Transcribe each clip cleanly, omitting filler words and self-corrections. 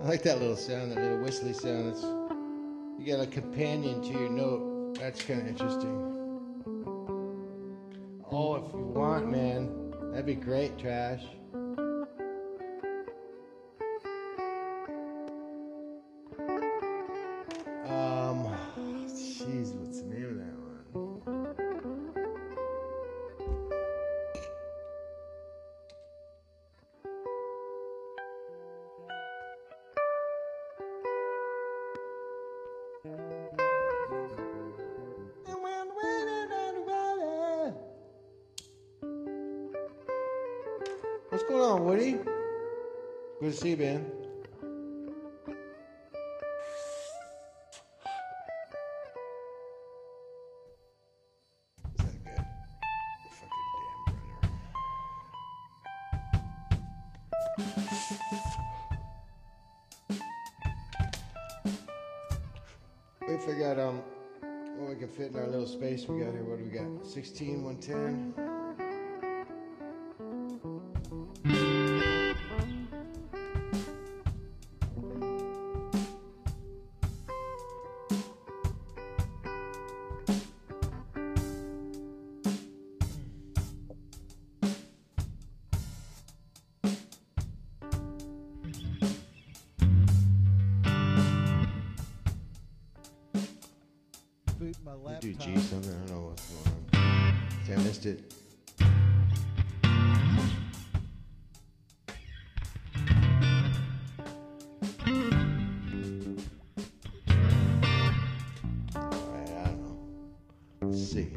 like that little sound, that little whistly sound. You got a companion to your note. That's kind of interesting. Oh, if you want, man, that'd be great, Trash. Jeez, what's the name of that one? What's going on, Woody? Good to see you, man. Is that good? Fucking damn brother. We figured out what we can fit in our little space we got here. What do we got? 16, 110. My laptop. Do G something. I don't know what's going on. See, I missed it. Alright, I don't know. Let's see.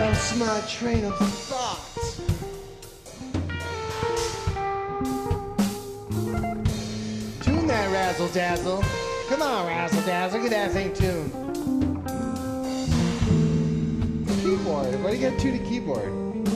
lost my train of thought. Tune that razzle dazzle. Come on, razzle dazzle, get that thing tuned. Keyboard. Why do you got to the keyboard?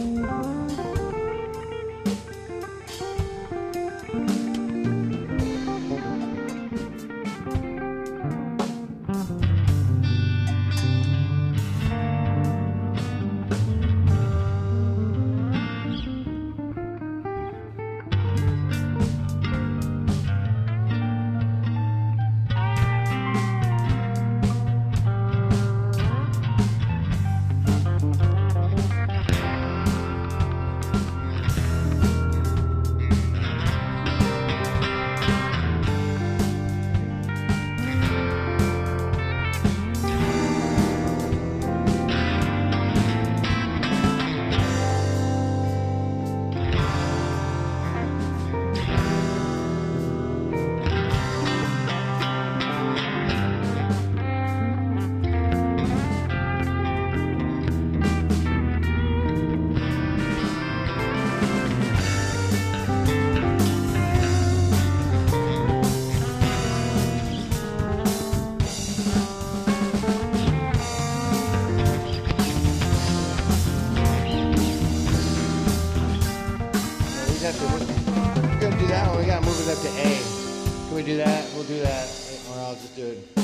We're gonna do that one. We gotta move it up to A. Can we do that? We'll do that. Or I'll just do it.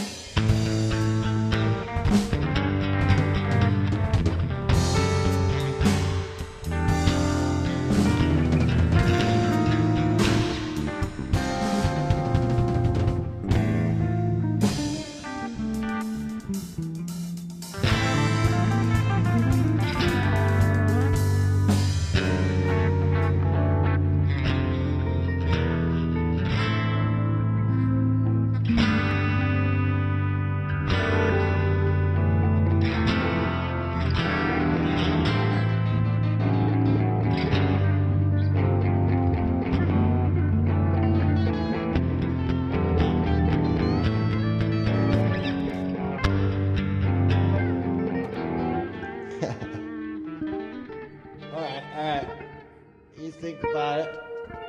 Alright. You think about it.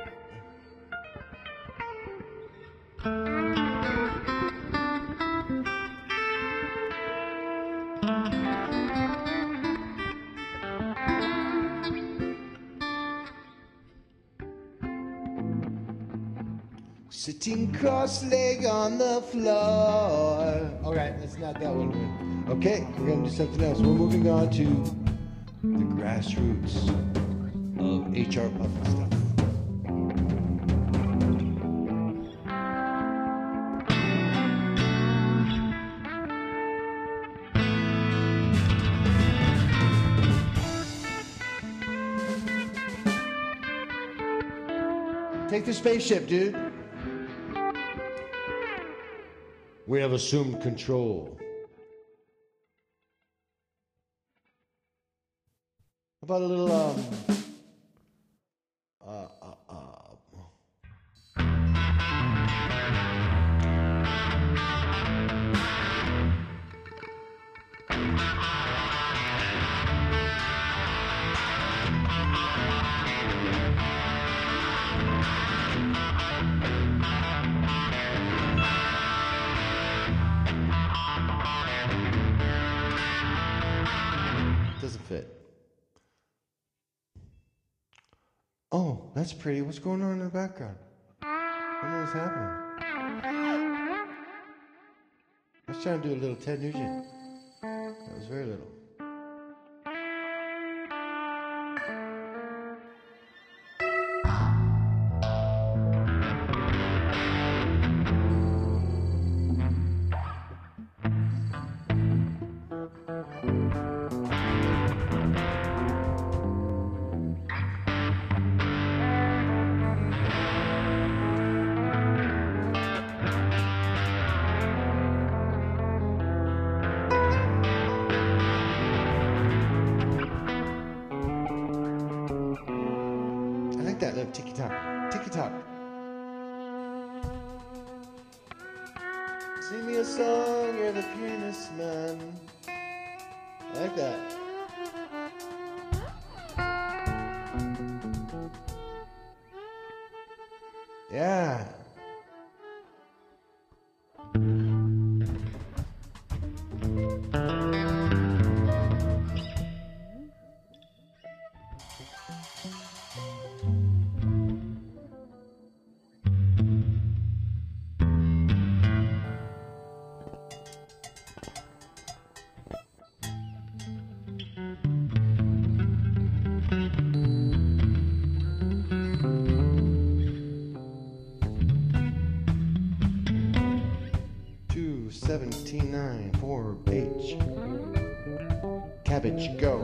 Sitting cross-legged on the floor. Alright, that's not that one. Okay, we're gonna do something else. We're moving on to the grassroots of HR Puffin stuff. Take the spaceship, dude. We have assumed control. How about a little, doesn't fit. Oh, that's pretty. What's going on in the background? I don't know what's happening. I was trying to do a little Ted Nugent. That was very little. That little ticky tock. Sing me a song, you're the pianist man. I like that. Yeah. Two 17-9 for H. Cabbage, go.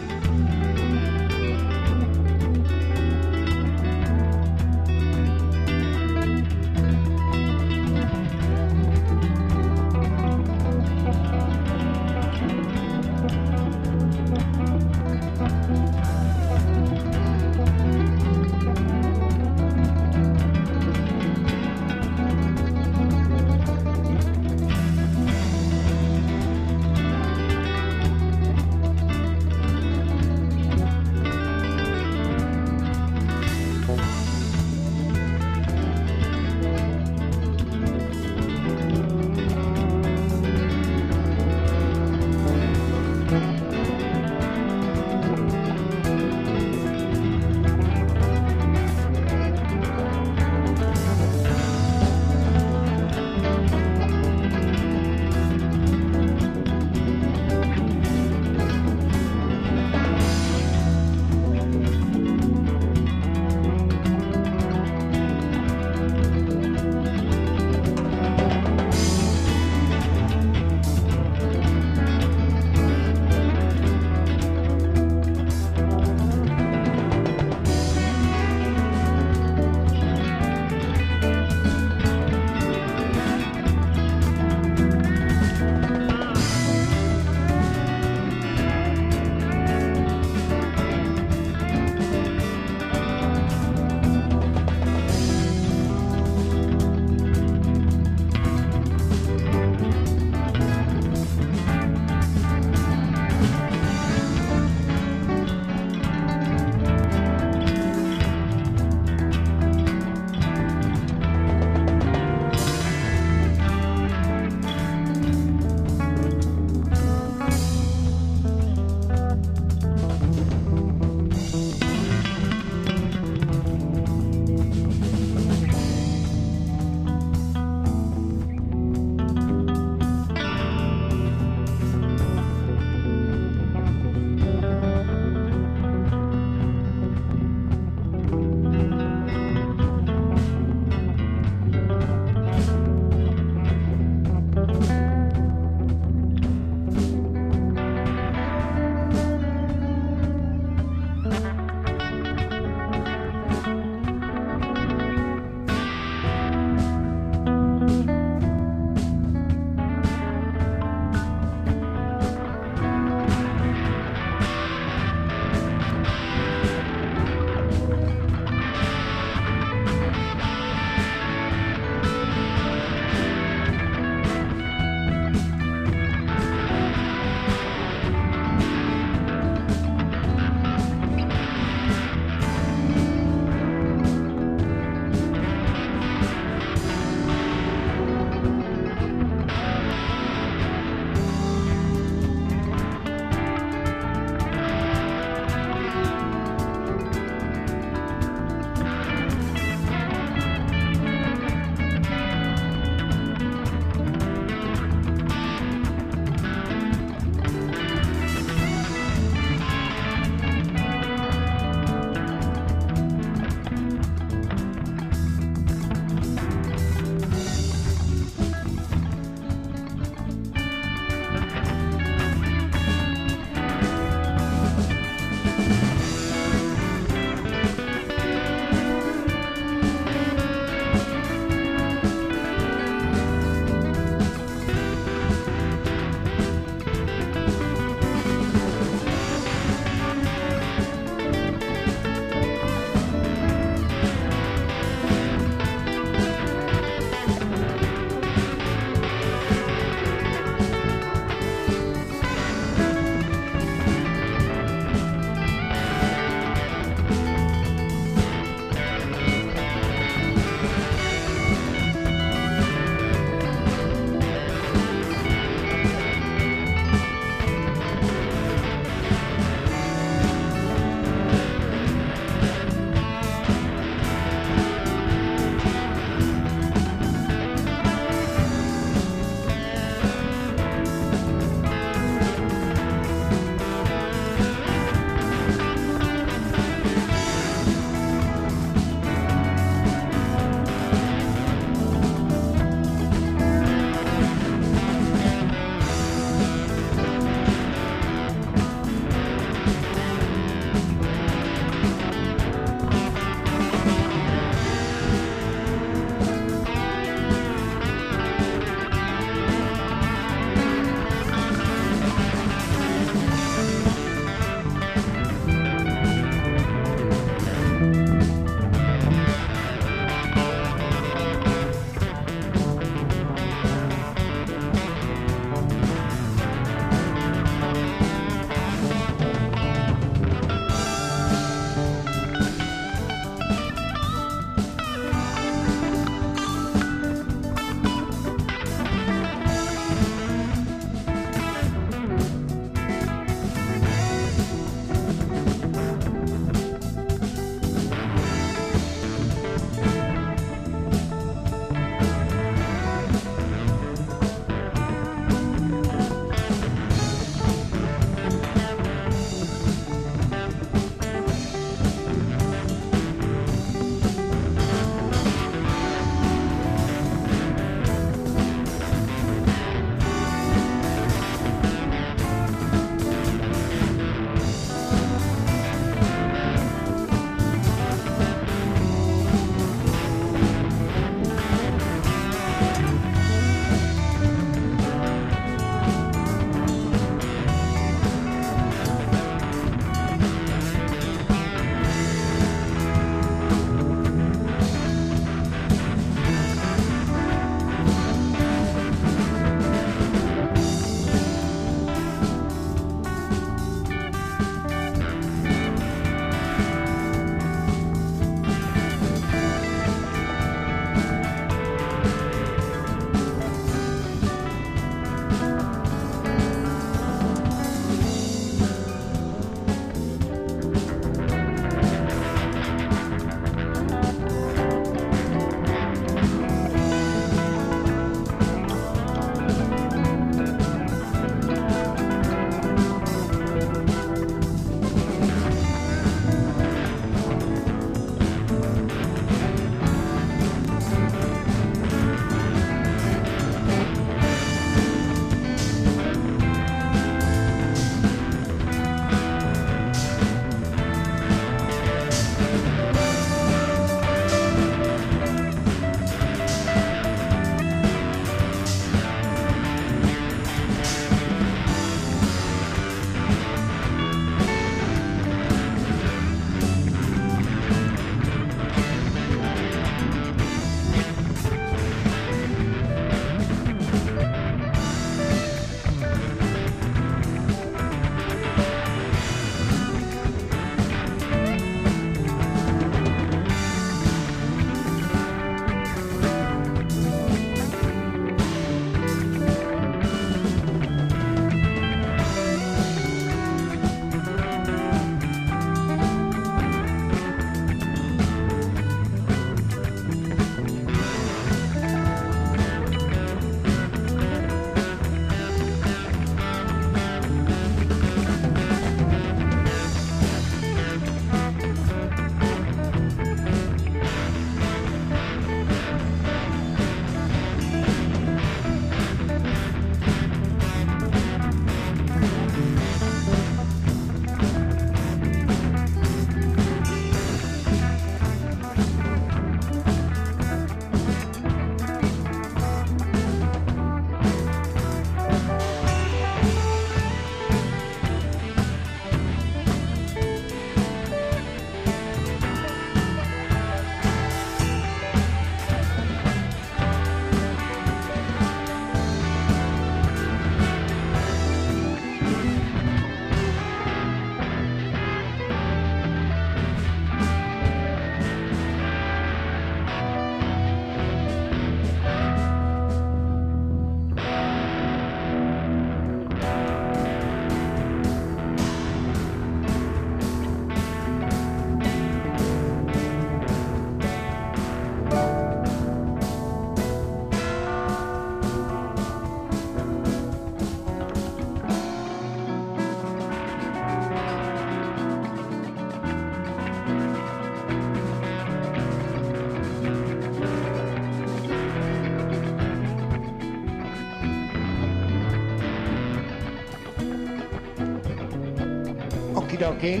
Okie dokie.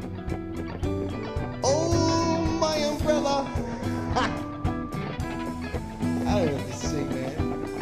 Oh, my umbrella. Ha! I don't know what to sing, man.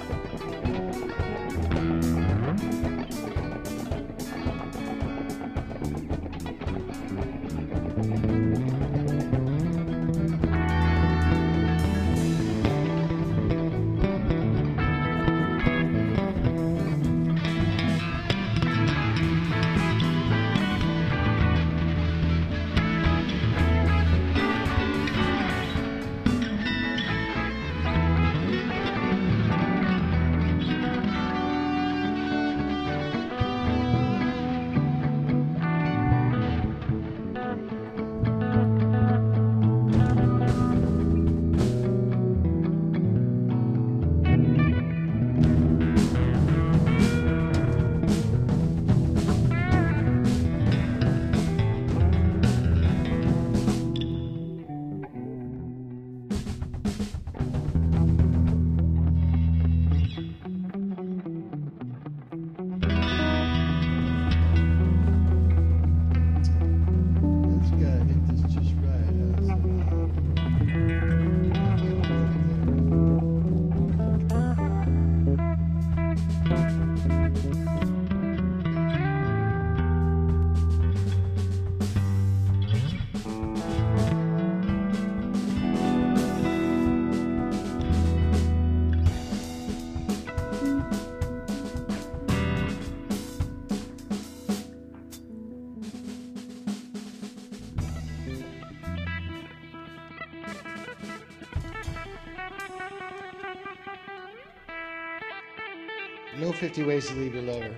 No 50 ways to leave your lover.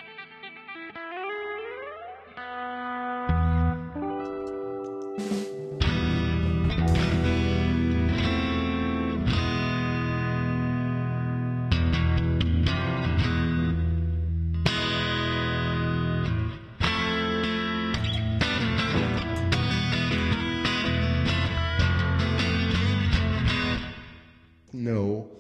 No.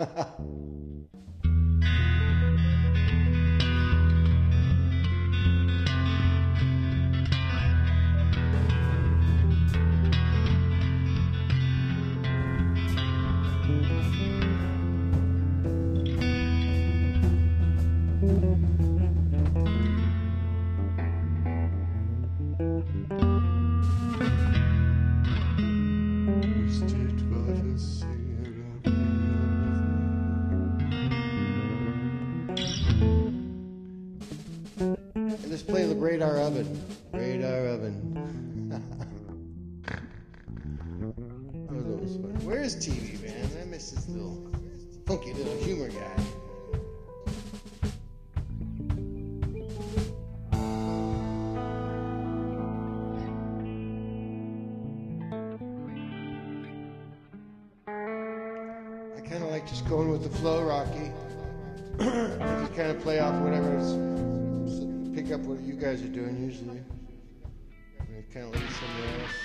Let's play the Radar Oven. Radar Oven. Oh, that was funny. Where's TV, man? I miss this little funky little humor guy. I kind of like just going with the flow, Rocky. I just kind of play off whatever. Pick up what you guys are doing usually. And kind of leave somewhere else.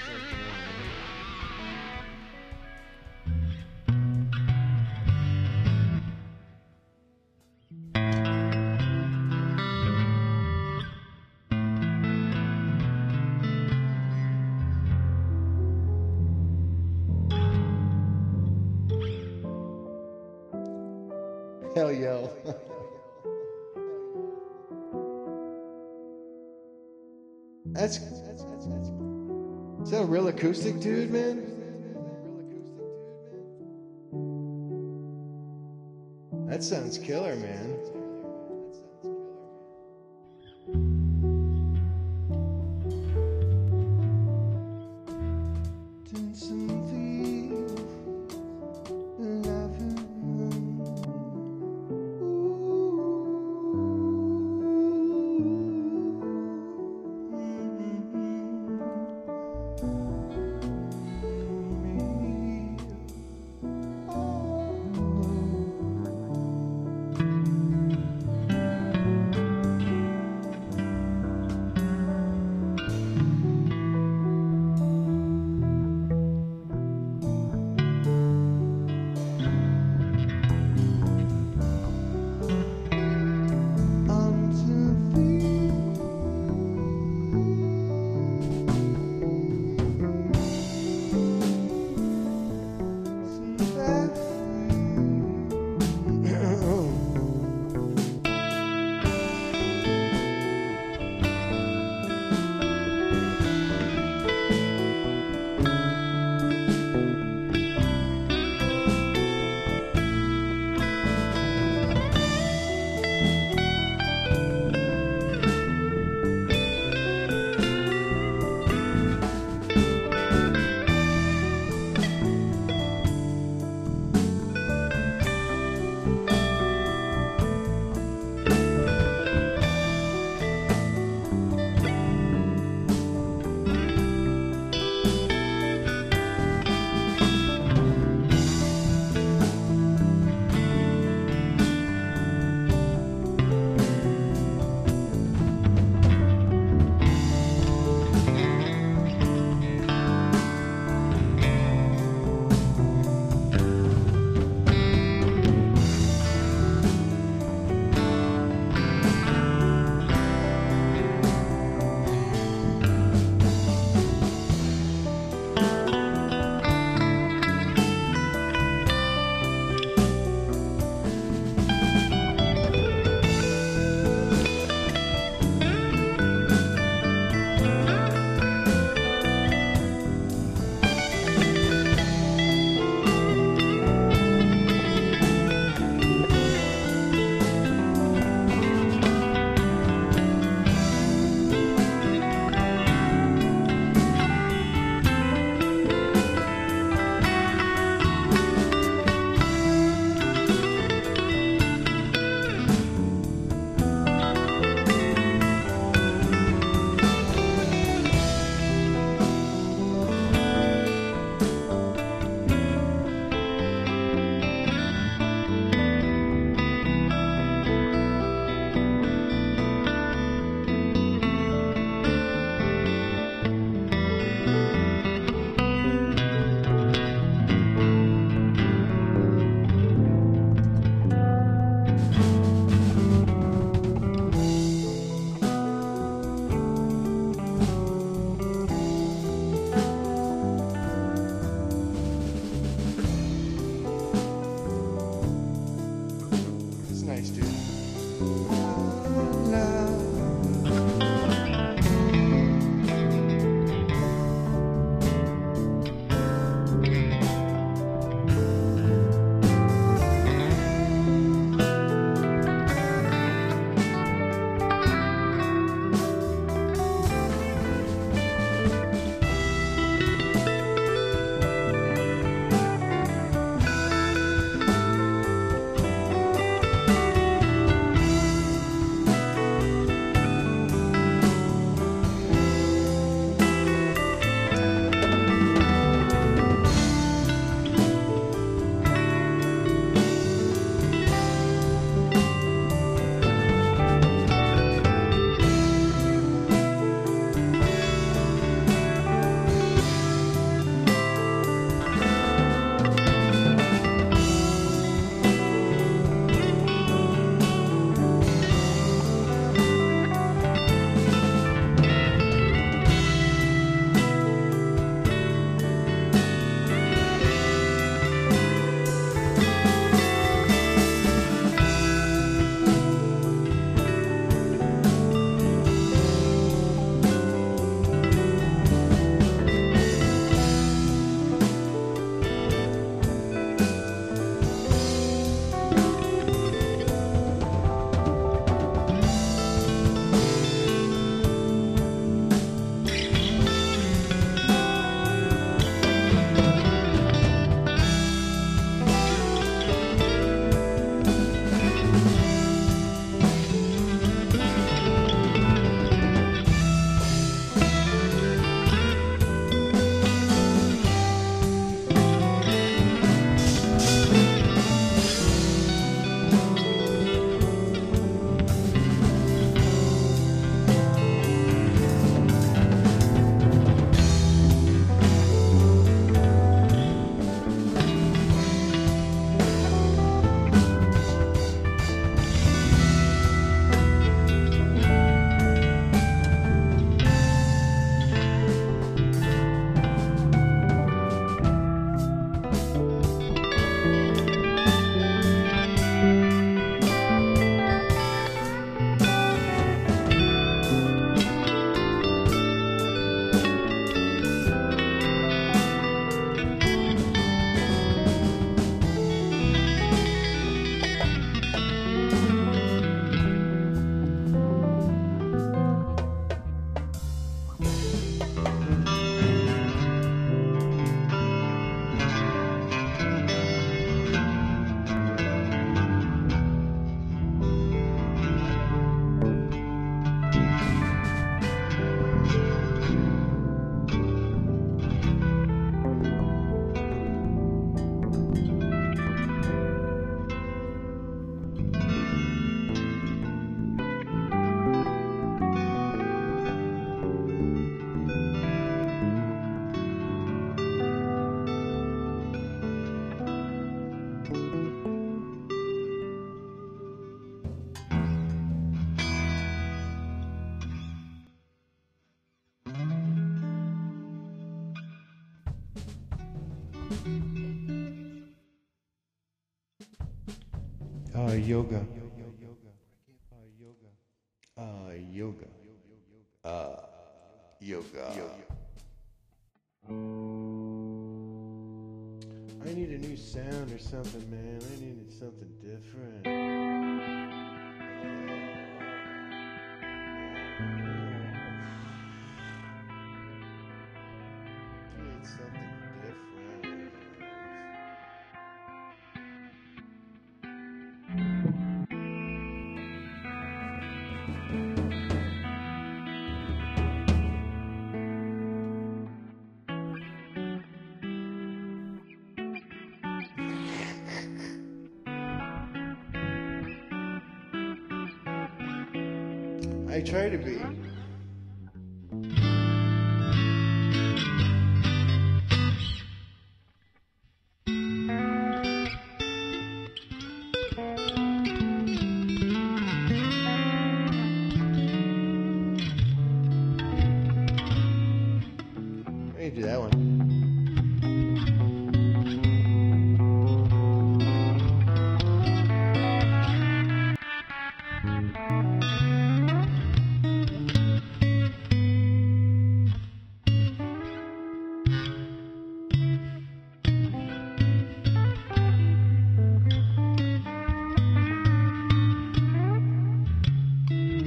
Hell yeah. Is that a real acoustic dude, man? That sounds killer, man. Yoga. Yoga. Yoga. I need a new sound or something, man. I needed something different. I need something different. I try to be. I need to do that one.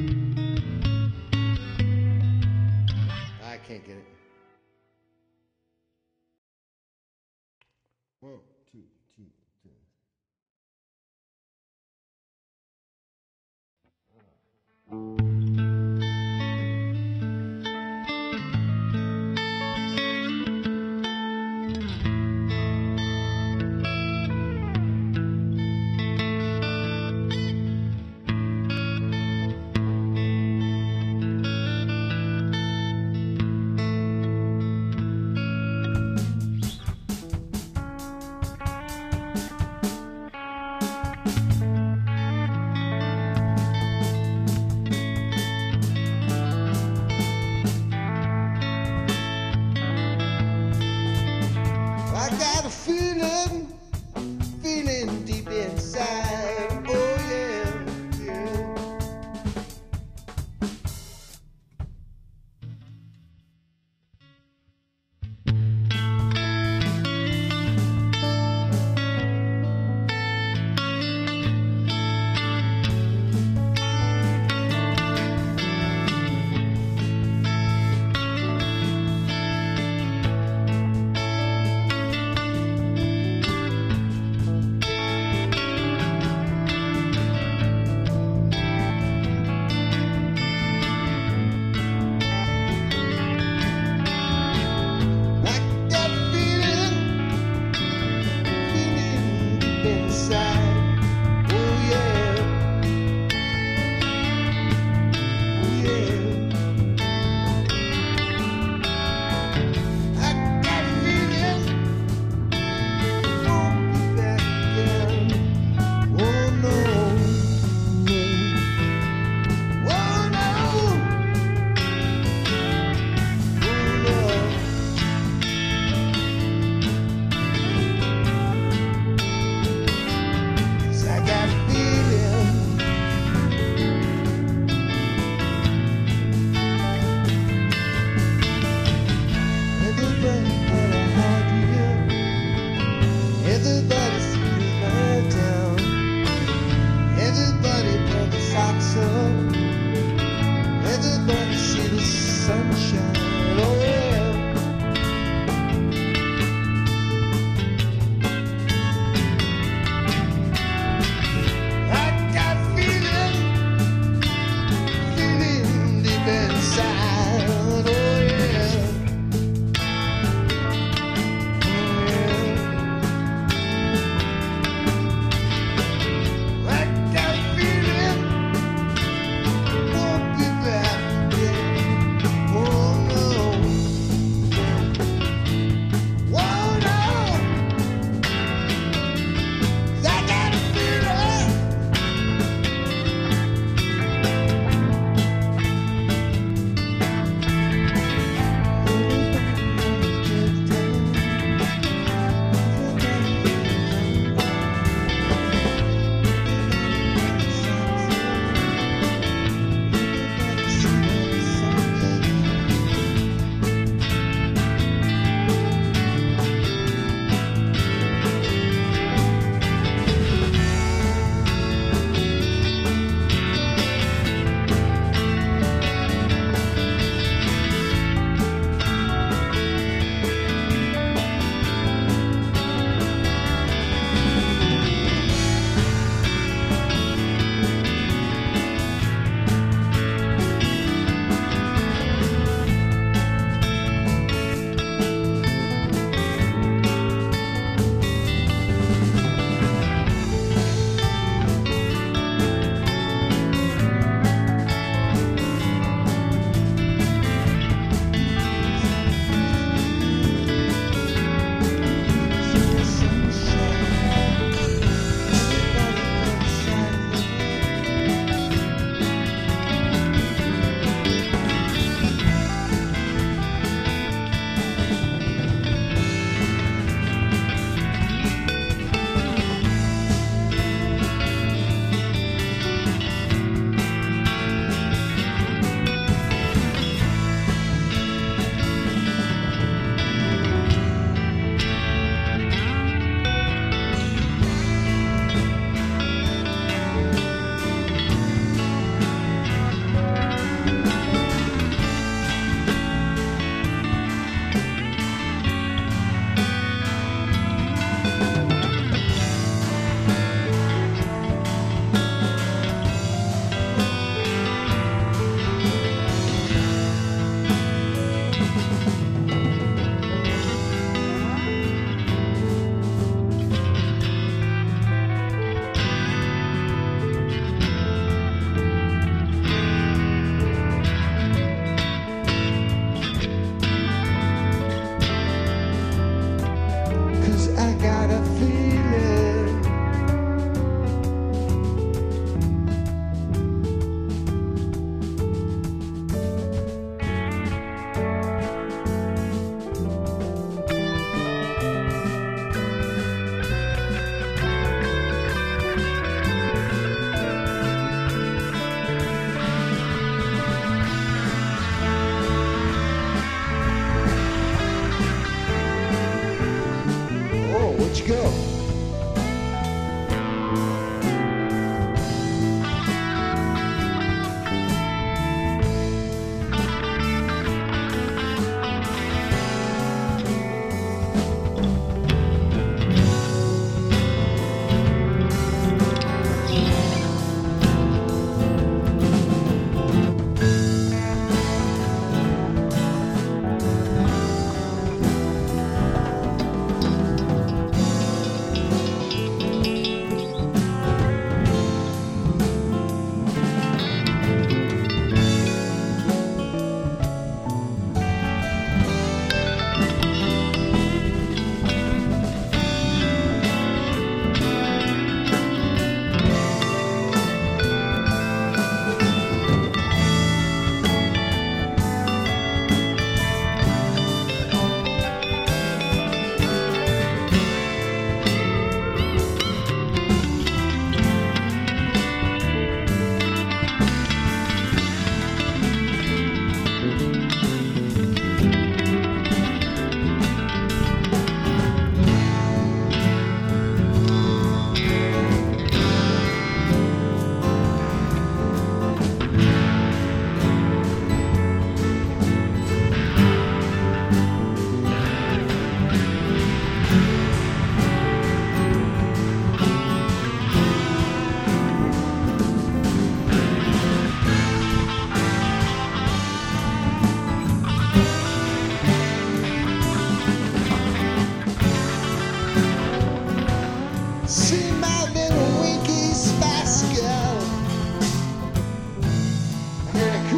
I can't get it.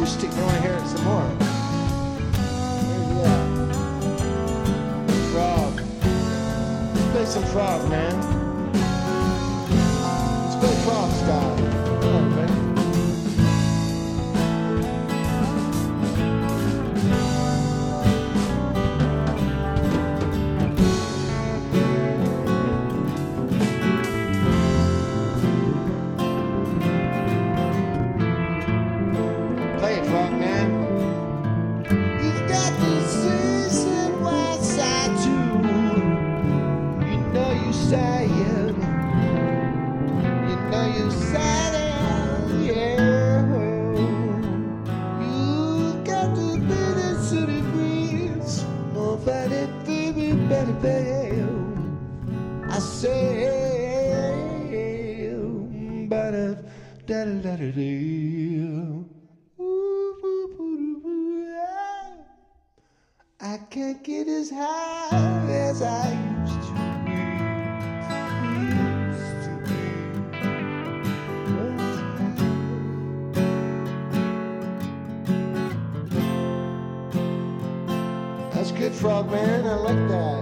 acoustic. I want to hear it some more. Yeah. Frog. Let's play some frog, man. Let's play frog style. Come on, man. Play it, frog man. You've got the season wild side too. You know you say it. You know you said it, yeah. You've got the bitter city breeze. More fatty, baby, better, baby. I say, ba-da, da-da-da-da-da. I can't get as high as I used to be. That's good, frog man. I like that.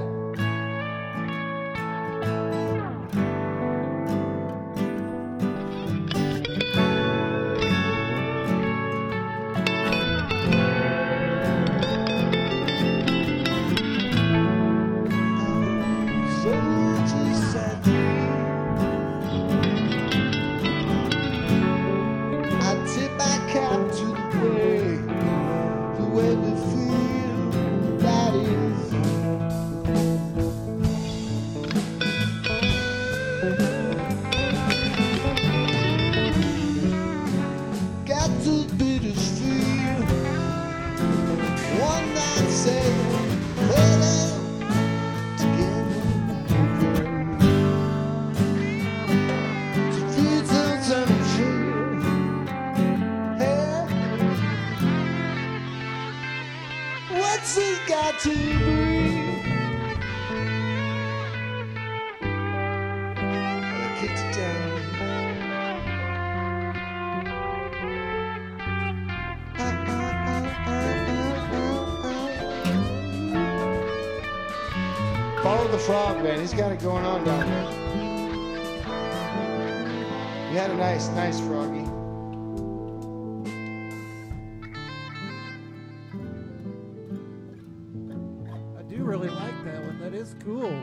What's it got to be? I kicked it down. Follow the frog, man. He's got it going on down there. You had a nice froggy. I do really like that one. That is cool.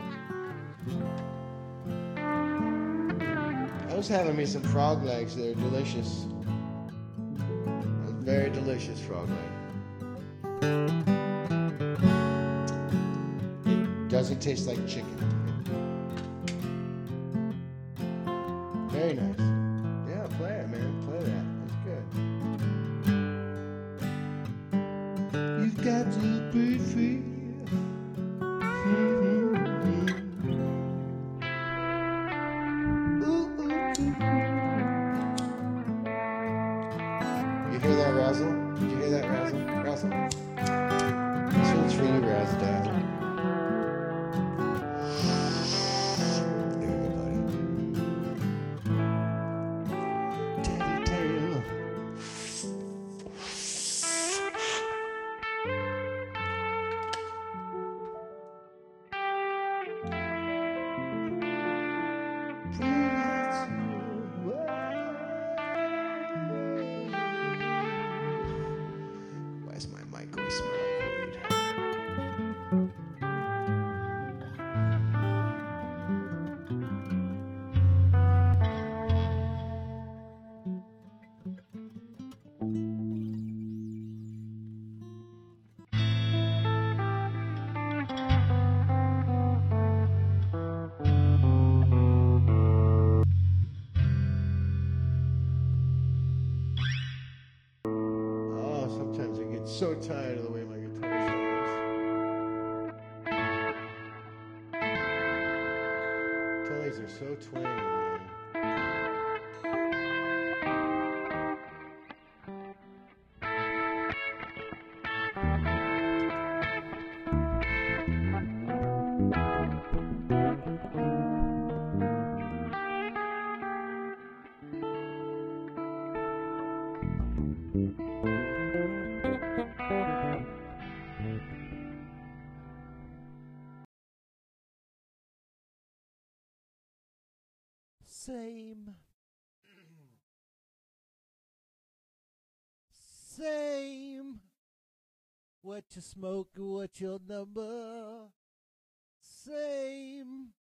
I was having me some frog legs. They're delicious. Very delicious frog leg. Doesn't taste like chicken. Very nice. Yeah, play it, man. Play that. That's good. You've got to be free. You hear that, Razzle? Did you hear that, Razzle? Razzle? This one's for you, Razzle Dazzle. Where's my mic? We smell like weed. Sometimes I get so tired of the way my guitar sounds. Tellies are so twangy, man. Same. Same. What you smoke, what your number? Same.